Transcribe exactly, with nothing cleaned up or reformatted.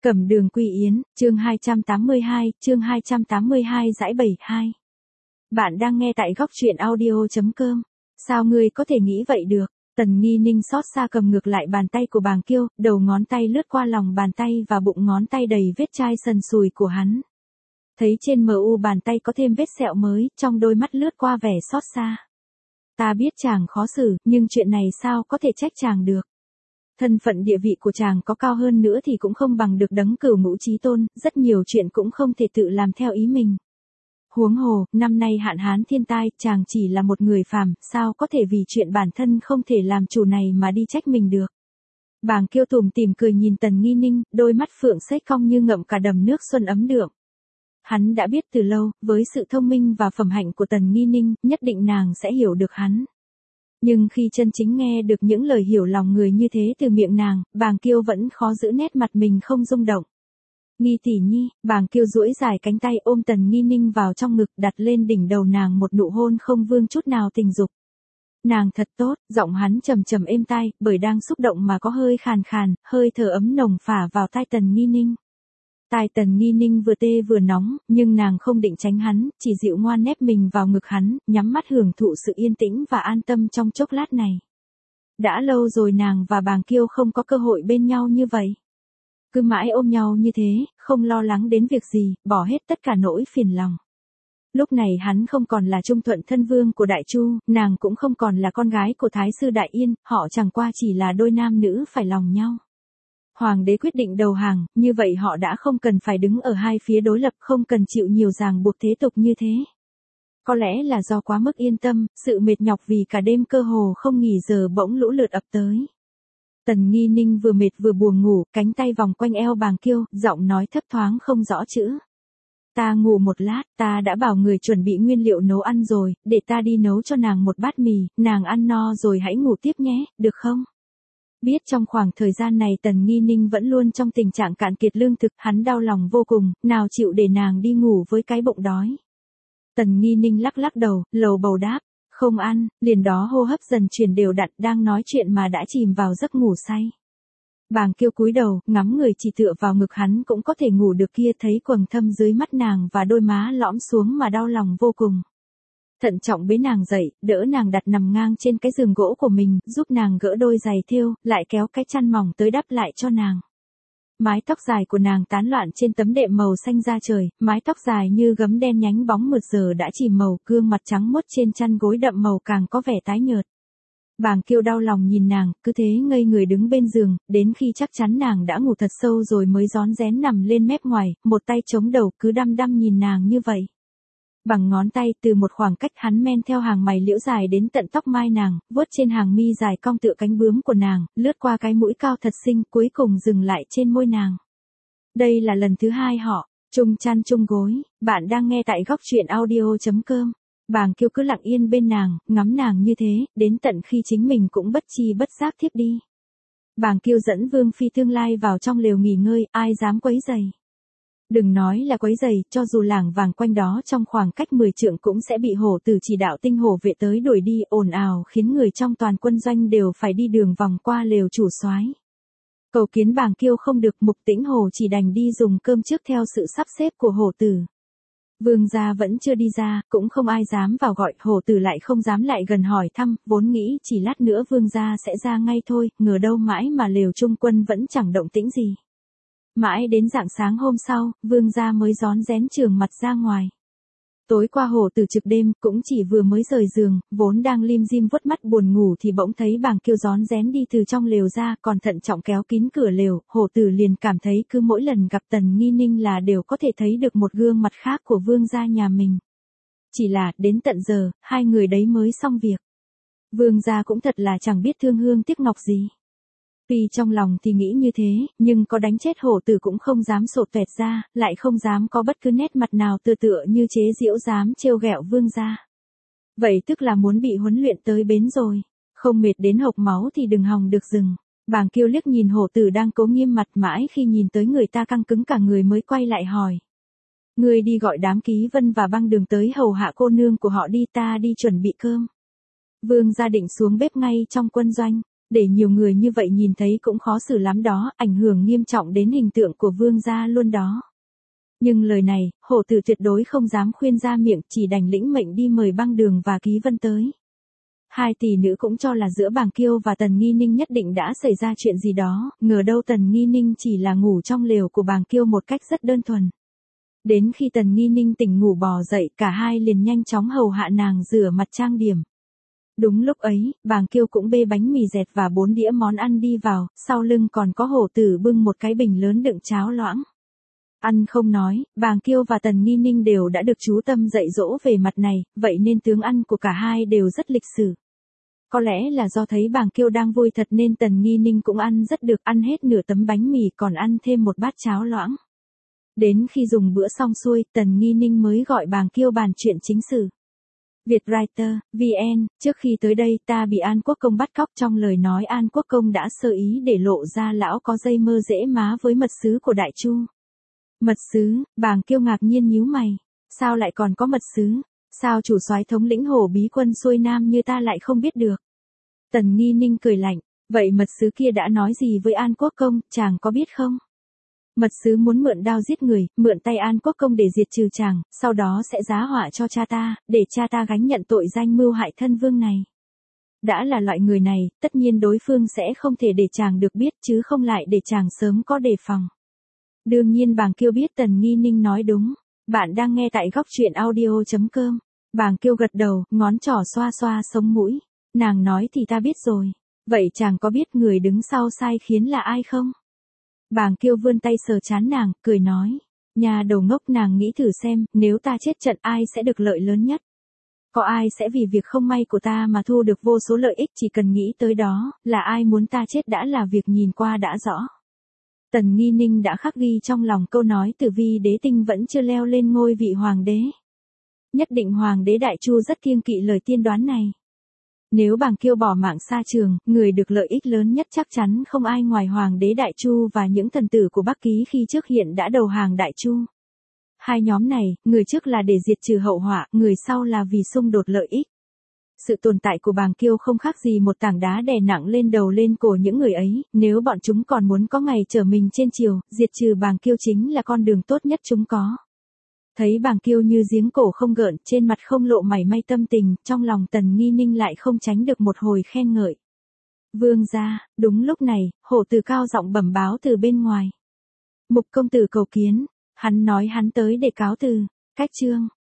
Cẩm Đường Quy Yến, chương hai trăm tám mươi hai, chương hai trăm tám mươi hai dãi bảy hai. Bạn đang nghe tại góc truyện audio chấm com. Sao ngươi có thể nghĩ vậy được? Tần Nghi Ninh xót xa cầm ngược lại bàn tay của Bàng Kiêu, đầu ngón tay lướt qua lòng bàn tay và bụng ngón tay đầy vết chai sần sùi của hắn. Thấy trên mờ u bàn tay có thêm vết sẹo mới, trong đôi mắt lướt qua vẻ xót xa. Ta biết chàng khó xử, nhưng chuyện này sao có thể trách chàng được? Thân phận địa vị của chàng có cao hơn nữa thì cũng không bằng được đấng Cửu Ngũ Chí Tôn, rất nhiều chuyện cũng không thể tự làm theo ý mình. Huống hồ, năm nay hạn hán thiên tai, chàng chỉ là một người phàm, sao có thể vì chuyện bản thân không thể làm chủ này mà đi trách mình được. Bàng Kiêu tủm tỉm cười nhìn Tần Nghi Ninh, đôi mắt phượng xếch cong như ngậm cả đầm nước xuân ấm đượm. Hắn đã biết từ lâu, với sự thông minh và phẩm hạnh của Tần Nghi Ninh, nhất định nàng sẽ hiểu được hắn. Nhưng khi chân chính nghe được những lời hiểu lòng người như thế từ miệng nàng, Bàng Kiêu vẫn khó giữ nét mặt mình không rung động. Nghi tỷ nhi, Bàng Kiêu duỗi dài cánh tay ôm Tần Nghi Ninh vào trong ngực, đặt lên đỉnh đầu nàng một nụ hôn không vương chút nào tình dục. Nàng thật tốt, giọng hắn trầm trầm êm tai, bởi đang xúc động mà có hơi khàn khàn, hơi thở ấm nồng phả vào tai Tần Nghi Ninh. Tai Tần Nghi Ninh vừa tê vừa nóng, nhưng nàng không định tránh hắn, chỉ dịu ngoan nép mình vào ngực hắn, nhắm mắt hưởng thụ sự yên tĩnh và an tâm trong chốc lát này. Đã lâu rồi nàng và Bàng Kiêu không có cơ hội bên nhau như vậy. Cứ mãi ôm nhau như thế, không lo lắng đến việc gì, bỏ hết tất cả nỗi phiền lòng. Lúc này hắn không còn là Trung Thuận thân vương của Đại Chu, nàng cũng không còn là con gái của Thái sư Đại Yên, họ chẳng qua chỉ là đôi nam nữ phải lòng nhau. Hoàng đế quyết định đầu hàng, như vậy họ đã không cần phải đứng ở hai phía đối lập, không cần chịu nhiều ràng buộc thế tục như thế. Có lẽ là do quá mức yên tâm, sự mệt nhọc vì cả đêm cơ hồ không nghỉ giờ bỗng lũ lượt ập tới. Tần Nghi Ninh vừa mệt vừa buồn ngủ, cánh tay vòng quanh eo Bàng Kiêu, giọng nói thấp thoáng không rõ chữ. Ta ngủ một lát, ta đã bảo người chuẩn bị nguyên liệu nấu ăn rồi, để ta đi nấu cho nàng một bát mì, nàng ăn no rồi hãy ngủ tiếp nhé, được không? Biết trong khoảng thời gian này Tần Nghi Ninh vẫn luôn trong tình trạng cạn kiệt lương thực, hắn đau lòng vô cùng, nào chịu để nàng đi ngủ với cái bụng đói. Tần Nghi Ninh lắc lắc đầu, lầu bầu đáp, không ăn, liền đó hô hấp dần chuyển đều đặn, đang nói chuyện mà đã chìm vào giấc ngủ say. Bàng Kiêu cúi đầu, ngắm người chỉ tựa vào ngực hắn cũng có thể ngủ được kia, thấy quầng thâm dưới mắt nàng và đôi má lõm xuống mà đau lòng vô cùng. Thận trọng bế nàng dậy, đỡ nàng đặt nằm ngang trên cái giường gỗ của mình, giúp nàng gỡ đôi giày thêu, lại kéo cái chăn mỏng tới đắp lại cho nàng. Mái tóc dài của nàng tán loạn trên tấm đệm màu xanh da trời, mái tóc dài như gấm đen nhánh bóng mượt giờ đã chìm màu, gương mặt trắng muốt trên chăn gối đậm màu càng có vẻ tái nhợt. Bàng Kiêu đau lòng nhìn nàng, cứ thế ngây người đứng bên giường, đến khi chắc chắn nàng đã ngủ thật sâu rồi mới rón rén nằm lên mép ngoài, một tay chống đầu cứ đăm đăm nhìn nàng như vậy. Bằng ngón tay từ một khoảng cách hắn men theo hàng mày liễu dài đến tận tóc mai nàng, vuốt trên hàng mi dài cong tựa cánh bướm của nàng, lướt qua cái mũi cao thật xinh, cuối cùng dừng lại trên môi nàng. Đây là lần thứ hai họ chung chăn chung gối. Bạn đang nghe tại góc truyện audio chấm com. Bàng Kiêu cứ lặng yên bên nàng, ngắm nàng như thế, đến tận khi chính mình cũng bất chi bất giác thiếp đi. Bàng Kiêu dẫn Vương phi tương lai vào trong lều nghỉ ngơi, ai dám quấy rầy. Đừng nói là quấy rầy, cho dù làng vàng quanh đó trong khoảng cách mười trượng cũng sẽ bị hổ tử chỉ đạo tinh hổ vệ tới đuổi đi, ồn ào khiến người trong toàn quân doanh đều phải đi đường vòng qua lều chủ soái. Cầu kiến Bàng Kiêu không được, Mục Tĩnh Hổ chỉ đành đi dùng cơm trước theo sự sắp xếp của hổ tử. Vương gia vẫn chưa đi ra, cũng không ai dám vào gọi, hổ tử lại không dám lại gần hỏi thăm, vốn nghĩ chỉ lát nữa vương gia sẽ ra ngay thôi, ngờ đâu mãi mà lều trung quân vẫn chẳng động tĩnh gì. Mãi đến rạng sáng hôm sau, vương gia mới rón rén trường mặt ra ngoài. Tối qua hổ tử trực đêm, cũng chỉ vừa mới rời giường, vốn đang lim dim vuốt mắt buồn ngủ thì bỗng thấy Bàng Kiêu rón rén đi từ trong lều ra, còn thận trọng kéo kín cửa lều, hổ tử liền cảm thấy cứ mỗi lần gặp Tần Nghi Ninh là đều có thể thấy được một gương mặt khác của vương gia nhà mình. Chỉ là, đến tận giờ, hai người đấy mới xong việc. Vương gia cũng thật là chẳng biết thương hương tiếc ngọc gì. Tuy trong lòng thì nghĩ như thế, nhưng có đánh chết hổ tử cũng không dám sột tuẹt ra, lại không dám có bất cứ nét mặt nào tựa tựa như chế giễu dám trêu ghẹo vương gia. Vậy tức là muốn bị huấn luyện tới bến rồi, không mệt đến hộc máu thì đừng hòng được dừng. Bàng Kiêu liếc nhìn hổ tử đang cố nghiêm mặt, mãi khi nhìn tới người ta căng cứng cả người mới quay lại hỏi. Người đi gọi đám Ký Vân và Băng Đường tới hầu hạ cô nương của họ đi, ta đi chuẩn bị cơm. Vương gia định xuống bếp ngay trong quân doanh. để nhiều người như vậy nhìn thấy cũng khó xử lắm đó, ảnh hưởng nghiêm trọng đến hình tượng của vương gia luôn đó. Nhưng lời này, hổ tử tuyệt đối không dám khuyên ra miệng, chỉ đành lĩnh mệnh đi mời Băng Đường và Ký Vân tới. Hai tỷ nữ cũng cho là giữa Bàng Kiêu và Tần Nghi Ninh nhất định đã xảy ra chuyện gì đó, ngờ đâu Tần Nghi Ninh chỉ là ngủ trong lều của Bàng Kiêu một cách rất đơn thuần. Đến khi Tần Nghi Ninh tỉnh ngủ bò dậy, cả hai liền nhanh chóng hầu hạ nàng rửa mặt trang điểm. Đúng lúc ấy, Bàng Kiêu cũng bê bánh mì dẹt và bốn đĩa món ăn đi vào, sau lưng còn có hổ tử bưng một cái bình lớn đựng cháo loãng. Ăn không nói, Bàng Kiêu và Tần Nghi Ninh đều đã được chú Tâm dạy dỗ về mặt này, vậy nên tướng ăn của cả hai đều rất lịch sự. Có lẽ là do thấy Bàng Kiêu đang vui thật nên Tần Nghi Ninh cũng ăn rất được, ăn hết nửa tấm bánh mì còn ăn thêm một bát cháo loãng. Đến khi dùng bữa xong xuôi, Tần Nghi Ninh mới gọi Bàng Kiêu bàn chuyện chính sự. Vietwriter, vê en, trước khi tới đây ta bị An Quốc Công bắt cóc, trong lời nói An Quốc Công đã sơ ý để lộ ra lão có dây mơ dễ má với mật sứ của Đại Chu. Mật sứ, Bàng Kiêu ngạc nhiên nhíu mày. Sao lại còn có mật sứ? Sao chủ soái thống lĩnh hổ bí quân xuôi nam như ta lại không biết được? Tần Nghi Ninh cười lạnh, vậy mật sứ kia đã nói gì với An Quốc Công, chàng có biết không? Mật sứ muốn mượn đao giết người, mượn tay An Quốc Công để diệt trừ chàng, sau đó sẽ giá họa cho cha ta, để cha ta gánh nhận tội danh mưu hại thân vương này. Đã là loại người này, tất nhiên đối phương sẽ không thể để chàng được biết chứ không lại để chàng sớm có đề phòng. Đương nhiên Bàng Kiêu biết Tần Nghi Ninh nói đúng. Bạn đang nghe tại góc truyện audio chấm com. Bàng Kiêu gật đầu, ngón trỏ xoa xoa sống mũi. Nàng nói thì ta biết rồi. Vậy chàng có biết người đứng sau sai khiến là ai không? Bàng Kiêu vươn tay sờ trán nàng, cười nói. Nhà đầu ngốc, nàng nghĩ thử xem, nếu ta chết trận ai sẽ được lợi lớn nhất? Có ai sẽ vì việc không may của ta mà thu được vô số lợi ích, chỉ cần nghĩ tới đó, là ai muốn ta chết đã là việc nhìn qua đã rõ. Tần Nghi Ninh đã khắc ghi trong lòng câu nói Tử Vi đế tinh vẫn chưa leo lên ngôi vị hoàng đế. Nhất định hoàng đế Đại Chu rất kiêng kỵ lời tiên đoán này. Nếu Bàng Kiêu bỏ mạng xa trường, người được lợi ích lớn nhất chắc chắn không ai ngoài hoàng đế Đại Chu và những thần tử của Bắc Ký khi trước hiện đã đầu hàng Đại Chu. Hai nhóm này, người trước là để diệt trừ hậu họa, người sau là vì xung đột lợi ích. Sự tồn tại của Bàng Kiêu không khác gì một tảng đá đè nặng lên đầu lên cổ những người ấy, nếu bọn chúng còn muốn có ngày trở mình trên triều, diệt trừ Bàng Kiêu chính là con đường tốt nhất chúng có. Thấy Bàng Kiêu như giếng cổ không gợn, trên mặt không lộ mảy may tâm tình, trong lòng Tần Nghi Ninh lại không tránh được một hồi khen ngợi. Vương gia, đúng lúc này, hổ tử cao giọng bẩm báo từ bên ngoài. Mục công tử cầu kiến, hắn nói hắn tới để cáo từ. Cách chương